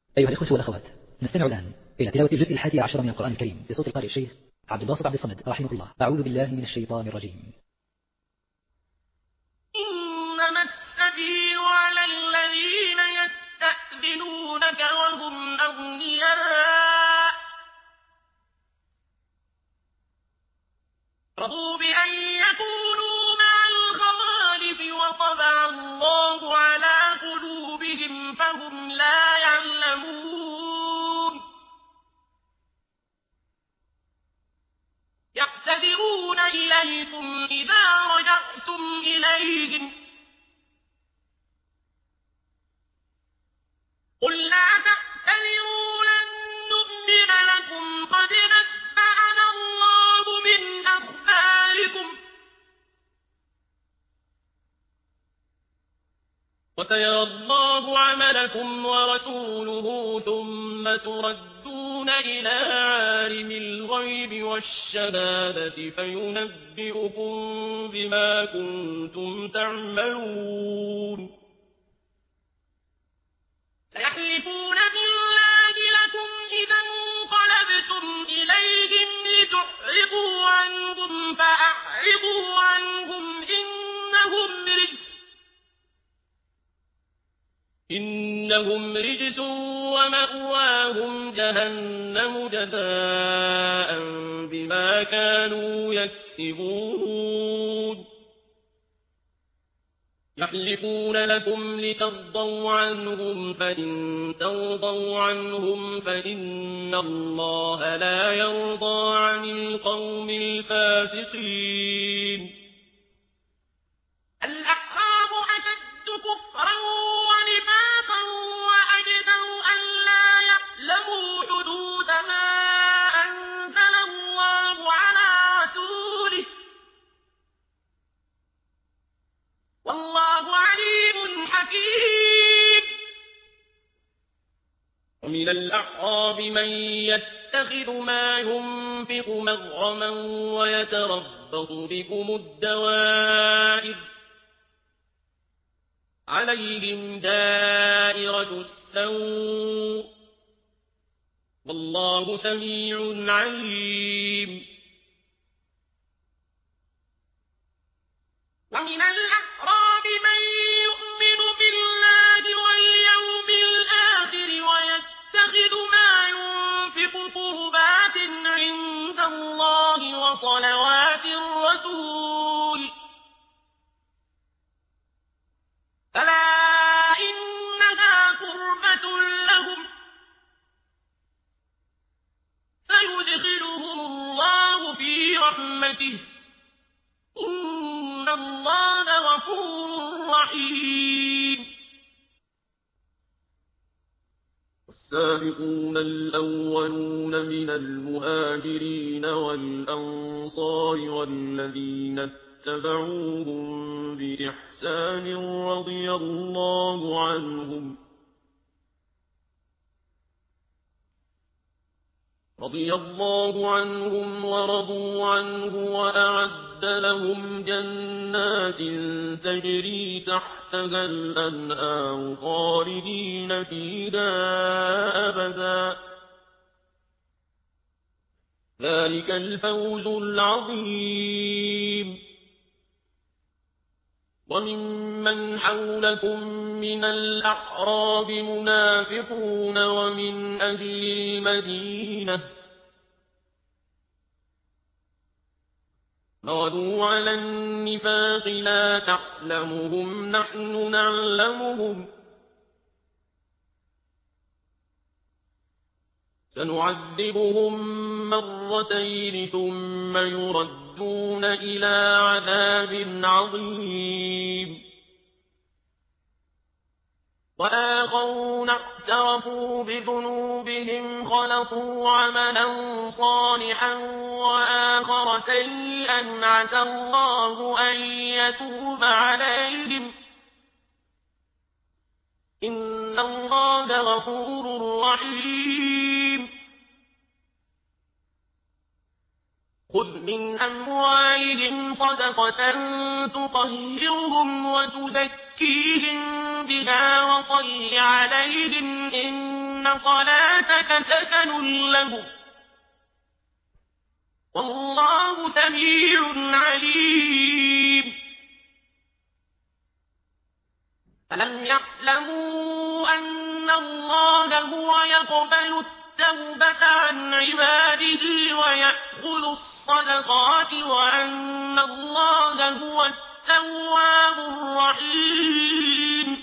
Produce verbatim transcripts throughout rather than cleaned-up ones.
أيها الإخوة والأخوات، نستمع الآن إلى تلاوة الجزء الحادي عشر من القرآن الكريم بصوت القارئ الشيخ عبد الباسط عبد الصمد رحمه الله. أعوذ بالله من الشيطان الرجيم. إنما السبيل على الذين يستأذنونك وهم أغنياء رضوا بأن يكونوا مع الخوالف وطبع الله على قلوبهم فهم لا يعلمون. يعتذرون إليكم إذا رجعتم إليهم قل لا تعتذروا لن نؤمن لكم قد نبأنا الله من أخباركم وسيرى الله عملكم ورسوله ثم تردون إلى عالم الغيب والشهادة فينبئكم بما كنتم تعملون. سيحلفون بالله لكم إذا انقلبتم إليهم لتعرضوا عنهم فأعرضوا عنهم إنهم رجس إنهم رجس ومأواهم جهنم جزاء بما كانوا يكسبون. يحلفون لكم لترضوا عنهم فإن ترضوا عنهم فإن الله لا يرضى عن القوم الفاسقين. الأعراب أشد كفرا ونفاقا وأجدر أن لا يعلموا حدود ما أنزل الله على رسوله والله عليم حكيم. ومن الأعراب من يتخذ ما ينفق مغرما ويتربص بكم الدوائر عليهم دائرة السوء والله سميع عليم. ومن الأعراب من يؤمن بالله واليوم الآخر ويتخذ ما ينفق قربات عند الله وصلوات الرسول ألا إنها قربة لهم سيدخلهم الله في رحمته إن الله غفور رحيم. والسابقون الأولون من المهاجرين والأنصار والذين اتبعوهم بإحسان رضي الله عنهم رضي الله عنهم ورضوا عنه وأعد لهم جنات تجري تحتها الأنهار خالدين فيها أبدا ذلك الفوز العظيم. وممن حولكم من الأعراب منافقون ومن أهل المدينة مردوا على النفاق لا تعلمهم نحن نعلمهم سنعذبهم مرتين ثم يردون إلى عذاب عظيم. وآخرون اعترفوا بذنوبهم خلطوا عملا صالحا وآخر سيئا عسى الله أن يتوب عليهم إن الله غفور رحيم. خذ من أموالهم صدقة تطهرهم وتزكيهم بها وصل عليهم إن إن صلاتك سكن لهم والله سميع عليم ألم يعلموا أن الله هو يقبل التوبة عن عباده ويأخذ الصدقات وأن الله هو التواب الرحيم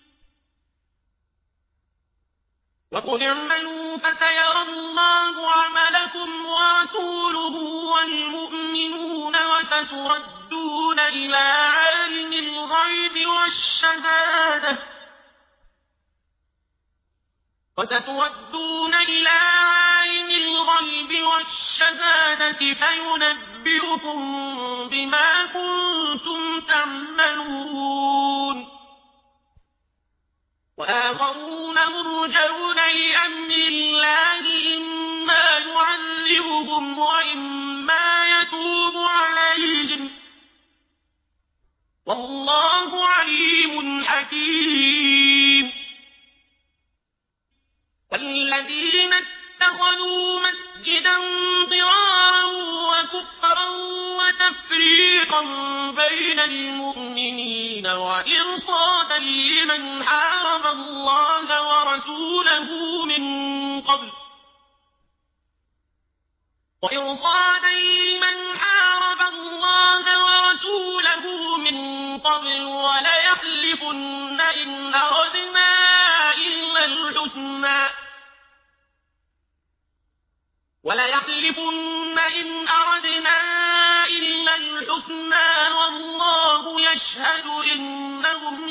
وقل اعملوا فسيرى الله عملكم ورسوله والمؤمنون وستردون إلى عالم الغيب والشهادة وستردون إلى عالم الغيب والشهادة فينبئكم بما كنتم تعملون وآخرون مرجون لأمر الله إما يعذبهم وإما يتوب عليهم والله عليم حكيم والذين اتخذوا مسجدا ضرارا وكفرا وتفريقا بين المؤمنين وإرصادا لمن حارب الله ورسوله من قبل وإرصادا لمن حارب الله ورسوله من قبل وليحلفن إن أردنا إلا الحسنى وليحلفن إن أردنا إلا الحسنى والله يشهد إنهم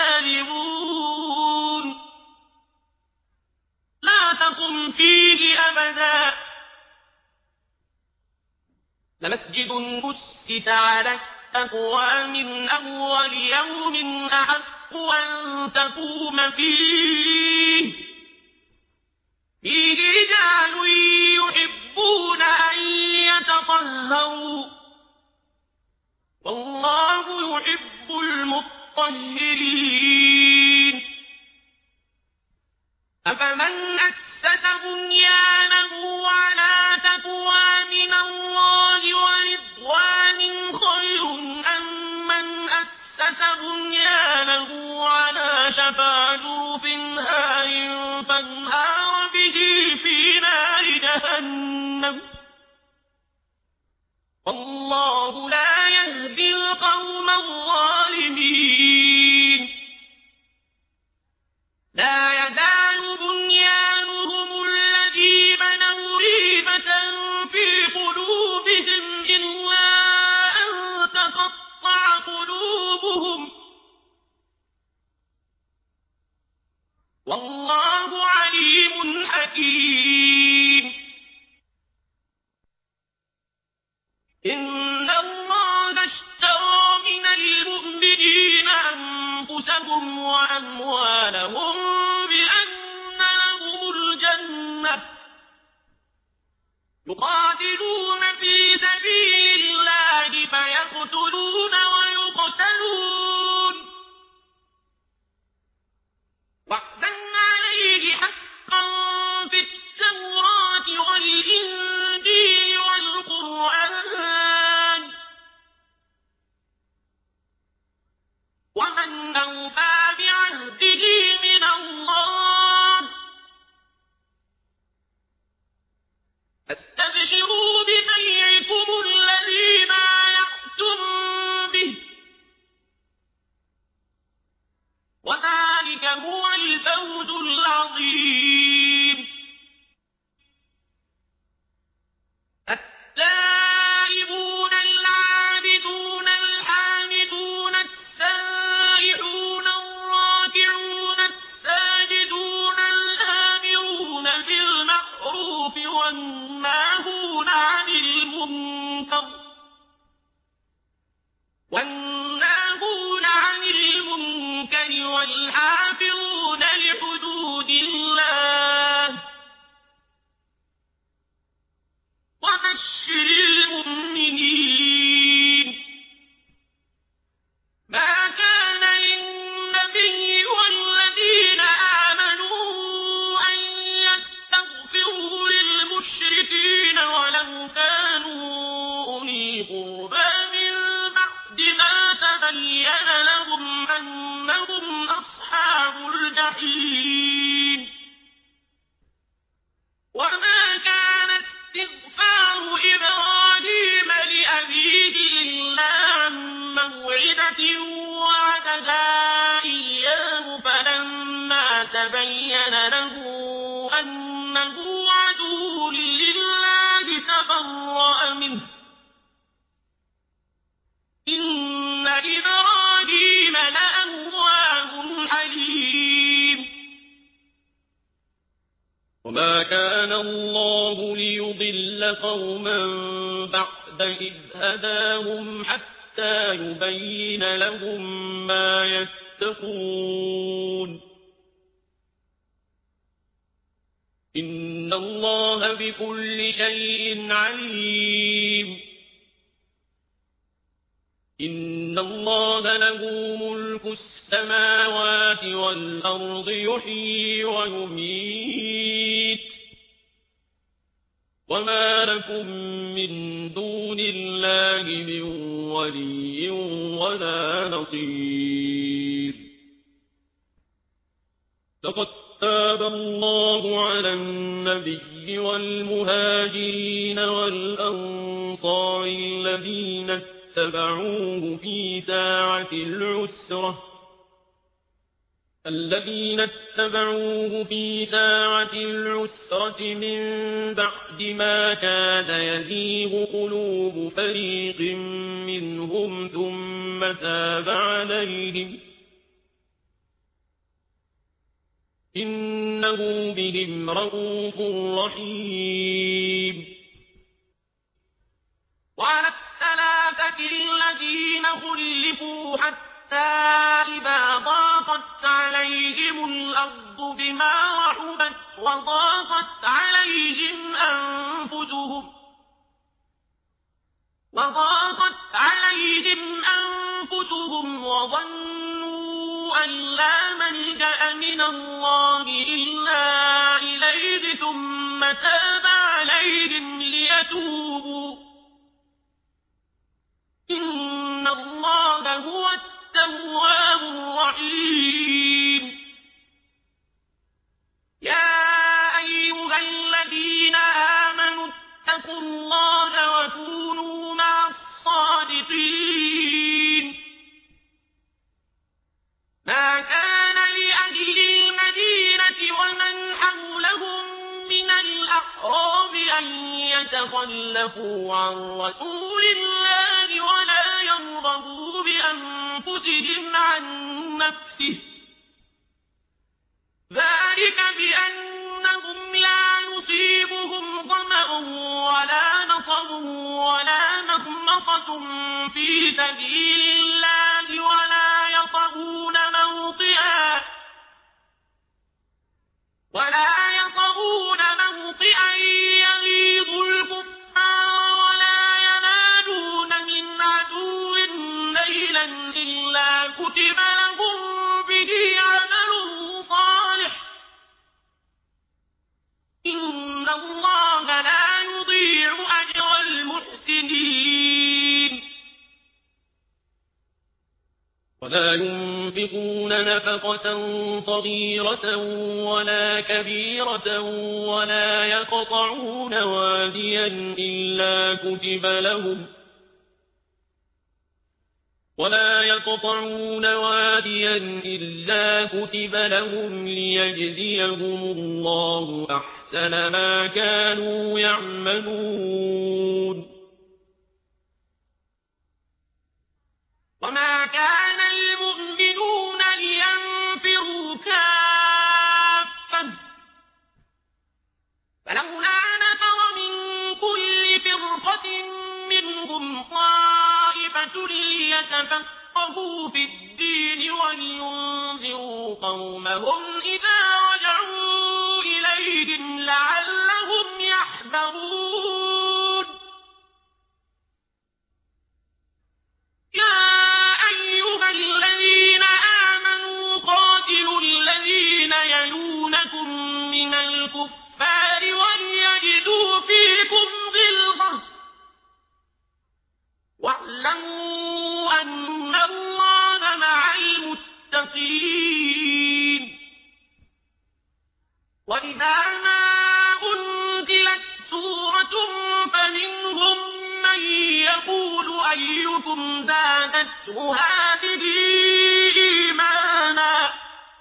لكاذبون لا تقم فيه أبدا لمسجد أسس على التقوى من أول يوم أحق أن تقوم فيه فيه رجال يحبون أن يتطهروا والله يحب المطهرين أفمن أسس بنيانه على تقوى من الله ورضوان خير أم من أسس بنيانه على شفا جرف هار فانهار به في نار جهنم والله لا يهدي القوم الظالمين لا يزال بنيانهم الذي بنوا ريبة في قلوبهم إلا أن تقطع قلوبهم والله عليم حكيم إن الله اشترى من المؤمنين أنفسهم وأموالهم بأن لهم الجنة يقاتلون في سبيل الله فيقتلون ويقتلون وعدا عليه حقا في وما كان الله ليضل قوما بعد إذ هداهم حتى يبين لهم ما يتقون إن الله بكل شيء عليم إن الله له ملك السماوات والأرض يحيي ويميت وما لكم من دون الله من ولي ولا نصير لقد تاب الله على النبي والمهاجرين والأنصار الذين اتبعوه في ساعة العسرة الذين اتبعوه في ساعة العسرة من بعد ما كاد يزيغ قلوب فريق منهم ثم تاب عليهم إنه بهم رءوف رحيم وعلى الثلاثة الذين خلفوا حتى إذا ضاقت عليهم الأرض بما رحبت وضاقت عليهم أنفسهم وضاقت عليهم أنفسهم وظنوا أن لا ملجأ من الله إلا إليه ثم تاب عليهم ليتوبوا إن الله هو التواب الرحيم يا أيها الذين آمنوا اتقوا الله وكونوا مع الصادقين ما كان لأهل المدينة ومن حولهم من الأعراب أن يتخلفوا عن رسول الله ولا يرغبوا بأنفسهم عن نفسه ذلك بأنهم لا يصيبهم ظمأ ولا نصب ولا مخمصة في سبيل الله ولا يطؤون موطئا ولا يطؤون موطئا يغيظ الكفار ولا ينالون من عدو نيلا إلا كتب لهم به عمل صالح إن الله لا يضيع أجر المحسنين ولا ينفقون نفقة صغيرة ولا كبيرة ولا يقطعون واديا إلا كتب لهم ولا يقطعون واديا إلا كتب لهم ليجزيهم الله أحسن ما كانوا يعملون وما كان المؤمنون لينفروا كافة فلولا نفر من كل فرقة منهم طائفة ليتفقهوا في الدين ولينذروا قومهم إذا رجعوا إليهم لعلهم يحذرون يا أيها الذين آمنوا قاتلوا الذين يلونكم من الكفار وليجدوا فيكم غلظة واعلموا أن الله مع المتقين وإذا ما أنزلت سورة فمنهم من يقول أيكم زادته هذه إيمانا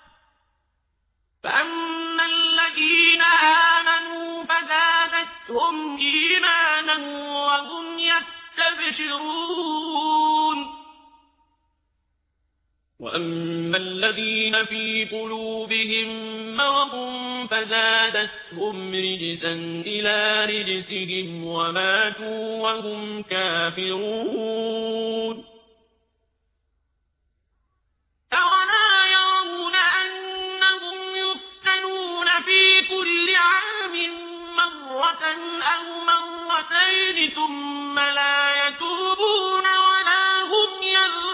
فأما الذين آمنوا فزادتهم إيمانا وهم يستبشرون وأما الذين في قلوبهم مرض فزادتهم رجسا إلى رجسهم وماتوا وهم كافرون أولا يرون أنهم يفتنون في كل عام مرة أو مرتين ثم لا يتوبون ولا هم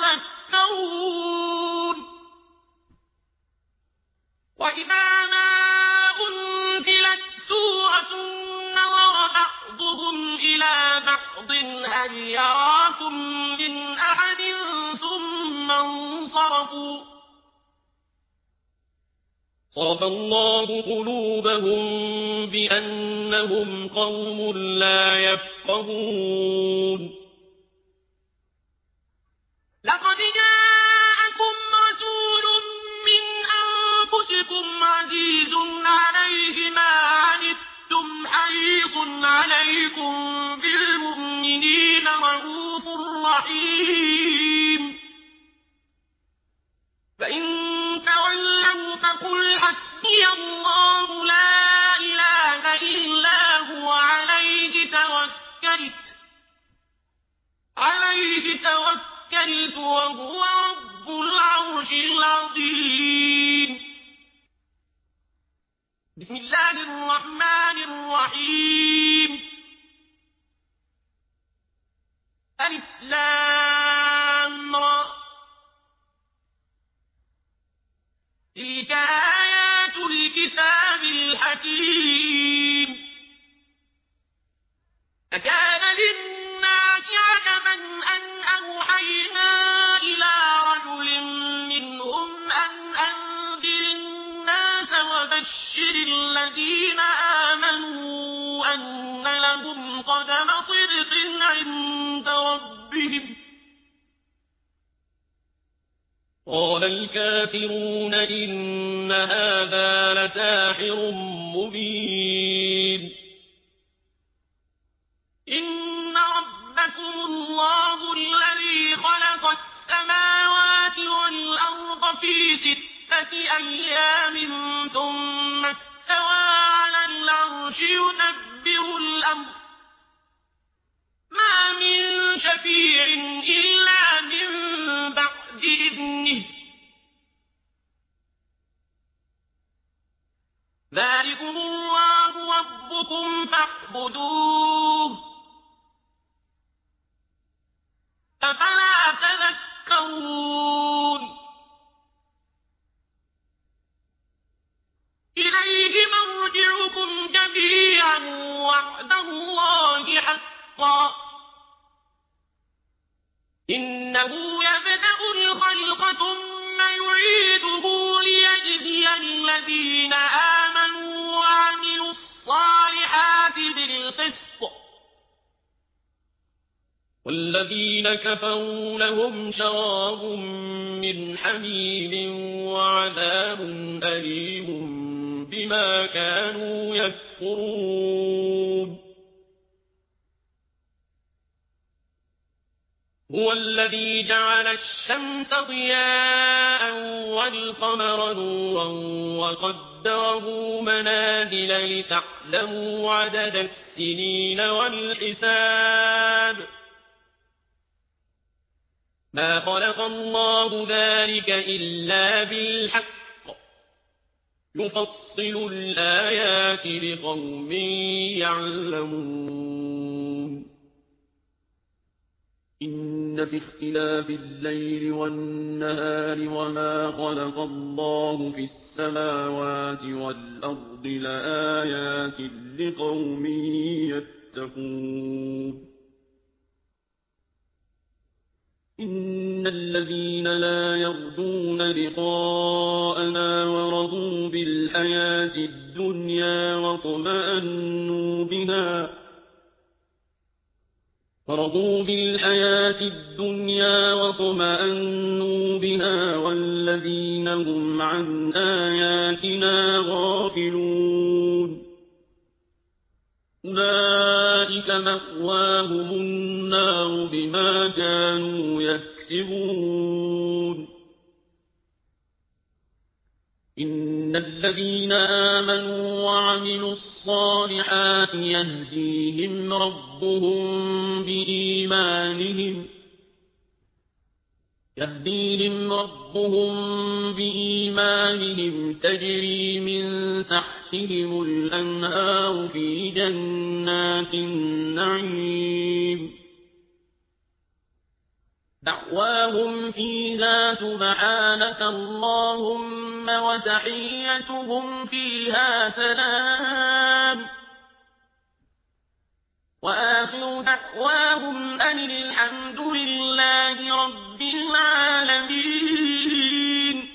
يذكرون وإذا ما أنزلت سورة نظر بعضهم إلى بعض هل يراكم من أحد ثم انصرفوا صرف الله قلوبهم بأنهم قوم لا يفقهون لقد جاءكم رسول من أنفسكم عزيز عليه ما عنتم حريص عليكم بالمؤمنين رءوف رحيم فإن تولوا فقل حسبي الله لا إله إلا هو عليه توكلت عليه توكلت وهو رب العرش العظيم بسم الله الرحمن الرحيم ألف لام را تلك آيات الكتاب الحكيم أكان للناس عجبا أن أوحينا إلى رجل منهم أن أنذر الناس وبشر الذين آمنوا أن لهم قدم صدق عند ربهم قال الكافرون إن هذا لساحر مبين إن ربكم الله الذي خلق السماوات والأرض في ستة أيام ثم استوى على العرش يدبر الأمر ما من شفيع إلا من بعد إذنه ذلكم الله ربكم فاعبدوه أفلا تذكرون إليه مرجعكم جميعا وعد الله حقا إنه يبدأ الخلق ثم يعيده ليجزي الذين آمنوا وعملوا الصالحات بالقسط والذين كفروا لهم شراب من حميم وعذاب أليم بما كانوا يكفرون هو الذي جعل الشمس ضياء والقمر نورا وقدره منازل لتعلموا عدد السنين والحساب ما خلق الله ذلك إلا بالحق يفصل الآيات لقوم يعلمون إن في اختلاف الليل والنهار وما خلق الله في السماوات والأرض لآيات لقوم يتقون إن الذين لا يرجون لقاءنا ورضوا بالحياة الدنيا واطمأنوا بها فرضوا بالحياة الدنيا واطمأنوا بها والذين هم عن آياتنا غافلون أولئك مأواهم النار بما كانوا يكسبون إن الذين آمنوا وعملوا الصالحات يهديهم ربهم بإيمانهم يهديهم ربهم بإيمانهم تجري من تحتهم الأنهار في جنات النعيم دعواهم فيها سبحانك اللهم وتحيتهم فيها سلام وآخر دعواهم أن الحمد لله رب العالمين.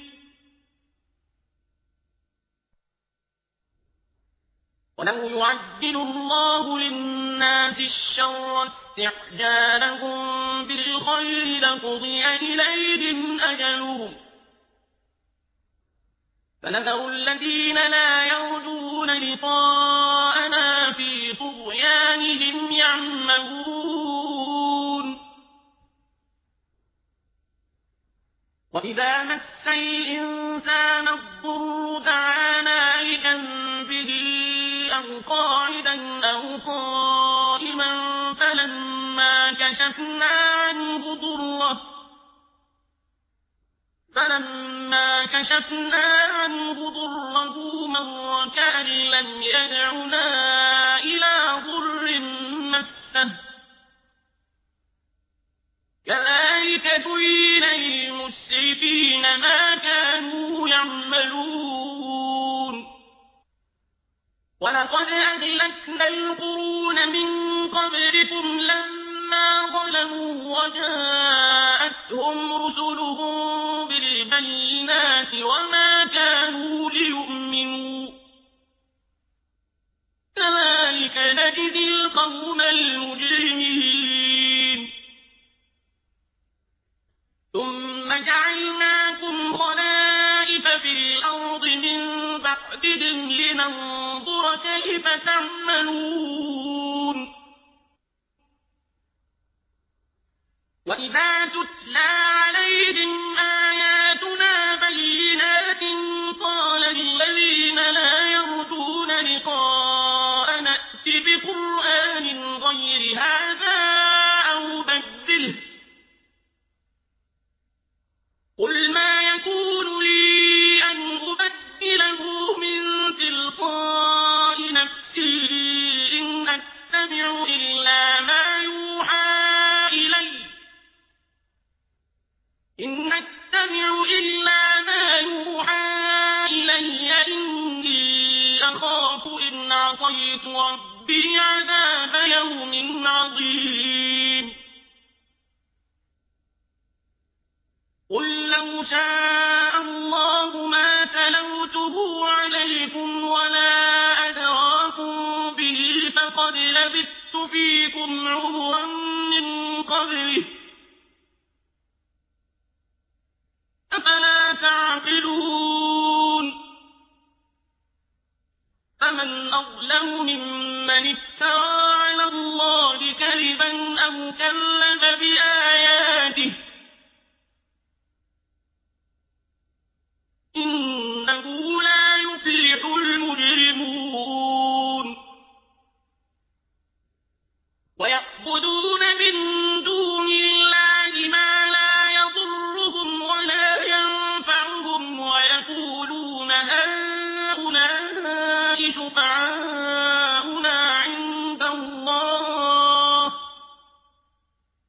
ولو يعجل الله للناس الشر استعجالهم بالخير لقضي إليهم أجلهم فنذر الذين لا يرجون لقاءنا في طغيانهم يعمهون وإذا مس الإنسان الضر دعانا لجنبه أو قاعدا أو قائما فلما كشفنا عنه ضره فلما كشفنا عنه ضره مر كأن لم يدعنا إلى ضر مسه كذلك زين للمسرفين ما كانوا يعملون. ولقد أهلكنا القرون من قبلكم لما ظلموا وجاءتهم رسلهم بالبينات وما كانوا ليؤمنوا كذلك نجزي القوم المجرمين. ثم جعلناكم خلائف في الأرض من بعدهم لننظر كيف تعملون. وإذا تتلى عليهم آياتنا بينات قال الذين لا يرجون لقاء نأت بقرآن غير هذا أو بدله قل ما يكون لي أن أبدله من تلقاء نفسي إن أتبع إلا ما يوحى إلي إن أتبع إلا ما يوحى إلي إني أخاف إن عصيت ربي عذاب يوم عظيم. قل لو شاء الله ما تلوته عليكم ولا أدراكم به فقد لبثت فيكم عمرا من قبله أفلا تعقلون. فمن أظلم ممن افترى على الله كذبا أو كذب بآياته إنه لا يفلح المجرمون. ويعبدون من دون الله ما لا يضرهم ولا ينفعهم ويقولون هؤلاء شفعاؤنا عند الله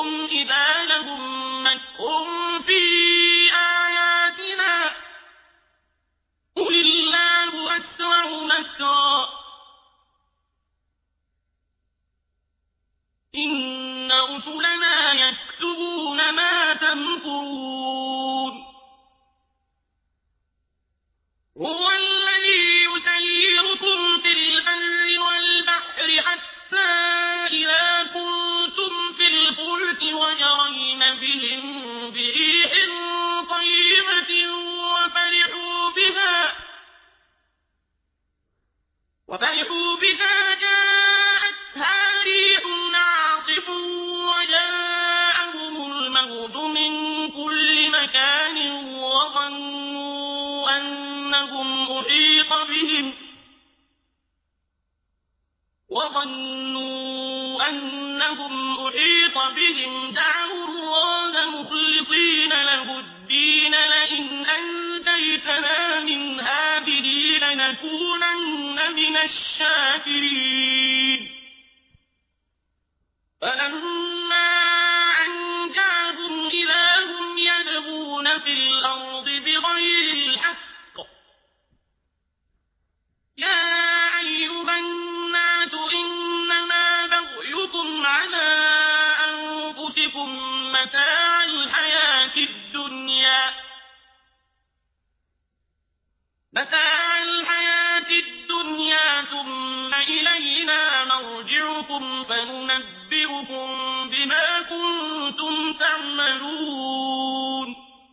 وهم إذا لهم مكر في آياتنا قل الله أسرع مكرا إن رسلنا يكتبون ما تمكرون هو الذي يسيركم في البر والبحر حتى إذا كنتم في الفلك وجرين بهم بريح طيبة وفرحوا بها وفرحوا بها جاءتها ريح عاصف وجاءهم الموت من كل مكان وظنوا أنهم أحيط بهم وظنوا أنهم أحيط بهم دعوا الله مخلصين له الدين لئن أنجيتنا من هذه لنكونن من الشاكرين فلما أنجاهم إذا هم يبغون في الأرض بغير الحق يا أيها الناس إنما بغيكم على أنفسكم متاع الحياة الدنيا متاع الحياة الدنيا ثم إلينا مرجعكم فننبئكم بما كنتم تعملون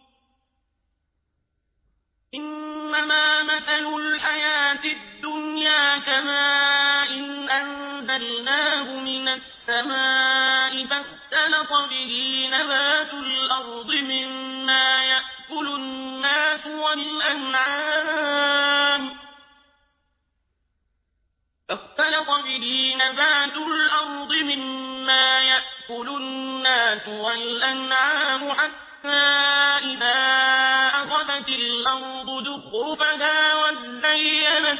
إنما مثل الحياة الدنيا كماء إن أنزلناه من السماء فاختلط به نبات الأرض مما يأكل الناس والأنعام فاختلط به نبات الأرض مما يأكل الناس والأنعام حتى إذا أخذت الأرض زخرفها وزينت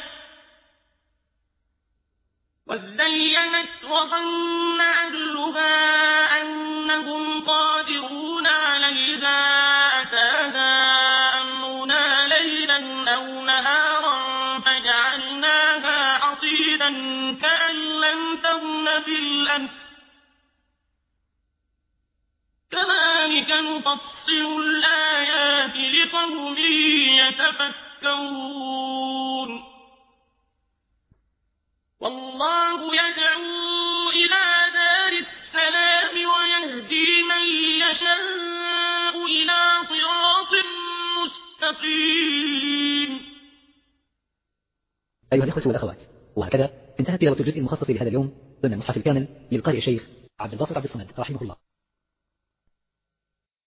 وزينت وظن أهلها أنهم قادرون عليها أتاها أمرنا ليلا أو نهارا فجعلناها حصيدا كأن لم تغن بالأمس كذلك نفصل الآيات لقوم يتفكرون والله يدعو إلى دار السلام ويهدي من يشاء إلى صراط مستقيم. أيها الإخوة والأخوات، وهكذا انتهت تلاوة الجزء المخصص لهذا اليوم ضمن المصحف الكامل للقارئ الشيخ عبد الباسط عبد الصمد رحمه الله.